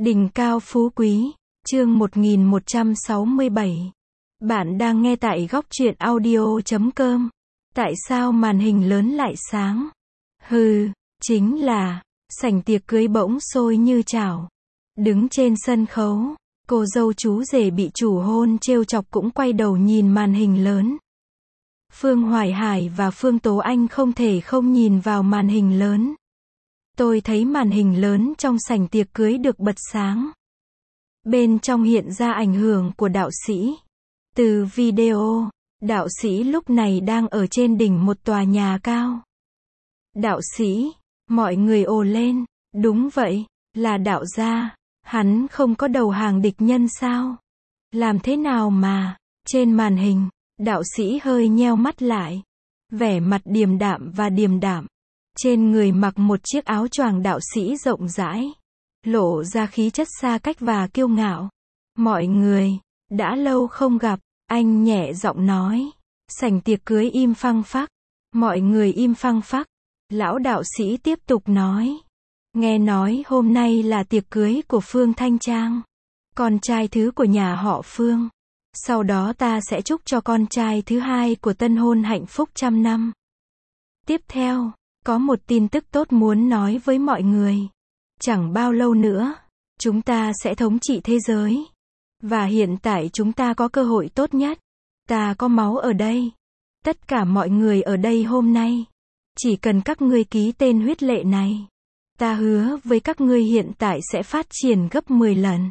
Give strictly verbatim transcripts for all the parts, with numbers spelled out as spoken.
Đỉnh cao phú quý, chương một nghìn một trăm sáu mươi bảy. Bạn đang nghe tại góc truyện audio chấm com. Tại sao màn hình lớn lại sáng? Hừ, chính là, sảnh tiệc cưới bỗng sôi như chảo. Đứng trên sân khấu, cô dâu chú rể bị chủ hôn trêu chọc cũng quay đầu nhìn màn hình lớn. Phương Hoài Hải và Phương Tố Anh không thể không nhìn vào màn hình lớn. Tôi thấy màn hình lớn trong sảnh tiệc cưới được bật sáng. Bên trong hiện ra ảnh hưởng của đạo sĩ. Từ video, đạo sĩ lúc này đang ở trên đỉnh một tòa nhà cao. Đạo sĩ, mọi người ồ lên, đúng vậy, là đạo gia, hắn không có đầu hàng địch nhân sao? Làm thế nào mà, trên màn hình, đạo sĩ hơi nheo mắt lại, vẻ mặt điềm đạm và điềm đạm. Trên người mặc một chiếc áo choàng đạo sĩ rộng rãi, lộ ra khí chất xa cách và kiêu ngạo. Mọi người, đã lâu không gặp, anh nhẹ giọng nói. Sảnh tiệc cưới im phăng phắc. Mọi người im phăng phắc. Lão đạo sĩ tiếp tục nói. Nghe nói hôm nay là tiệc cưới của Phương Thanh Trang, con trai thứ của nhà họ Phương. Sau đó ta sẽ chúc cho con trai thứ hai của tân hôn hạnh phúc trăm năm. Tiếp theo, có một tin tức tốt muốn nói với mọi người. Chẳng bao lâu nữa, chúng ta sẽ thống trị thế giới. Và hiện tại chúng ta có cơ hội tốt nhất. Ta có máu ở đây. Tất cả mọi người ở đây hôm nay, chỉ cần các ngươi ký tên huyết lệ này, ta hứa với các ngươi hiện tại sẽ phát triển gấp mười lần.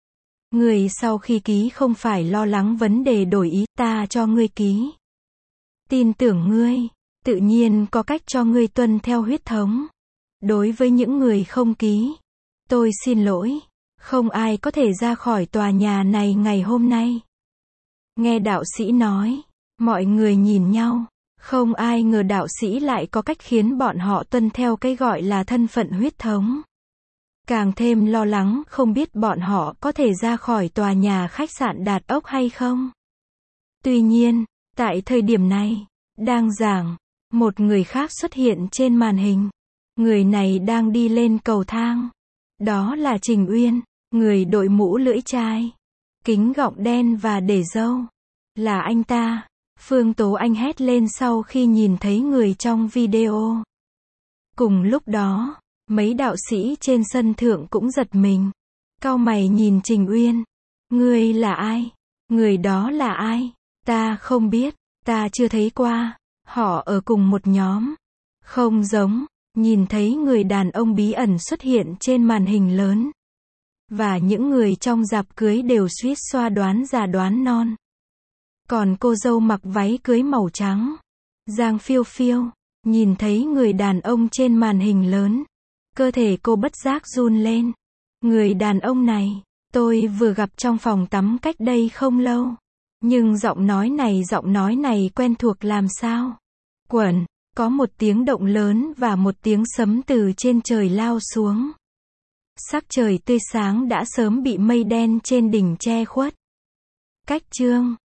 Người sau khi ký không phải lo lắng vấn đề đổi ý, ta cho ngươi ký. Tin tưởng ngươi, tự nhiên có cách cho ngươi tuân theo huyết thống. Đối với những người không ký, tôi xin lỗi, không ai có thể ra khỏi tòa nhà này ngày hôm nay. Nghe đạo sĩ nói, mọi người nhìn nhau, không ai ngờ đạo sĩ lại có cách khiến bọn họ tuân theo cái gọi là thân phận huyết thống. Càng thêm lo lắng không biết bọn họ có thể ra khỏi tòa nhà khách sạn Đạt Ốc hay không. Tuy nhiên, tại thời điểm này, đang giảng, một người khác xuất hiện trên màn hình. Người này đang đi lên cầu thang. Đó là Trình Uyên, người đội mũ lưỡi chai, kính gọng đen và để râu. Là anh ta. Phương Tố Anh hét lên sau khi nhìn thấy người trong video. Cùng lúc đó, mấy đạo sĩ trên sân thượng cũng giật mình. Cau mày nhìn Trình Uyên. Ngươi là ai? Người đó là ai? Ta không biết, ta chưa thấy qua. Họ ở cùng một nhóm. Không giống. Nhìn thấy người đàn ông bí ẩn xuất hiện trên màn hình lớn. Và những người trong rạp cưới đều suýt xoa đoán già đoán non. Còn cô dâu mặc váy cưới màu trắng, Giang Phiêu Phiêu, nhìn thấy người đàn ông trên màn hình lớn. Cơ thể cô bất giác run lên. Người đàn ông này, tôi vừa gặp trong phòng tắm cách đây không lâu. Nhưng giọng nói này giọng nói này quen thuộc làm sao? Quẩn. Có một tiếng động lớn và một tiếng sấm từ trên trời lao xuống. Sắc trời tươi sáng đã sớm bị mây đen trên đỉnh che khuất. Cách chương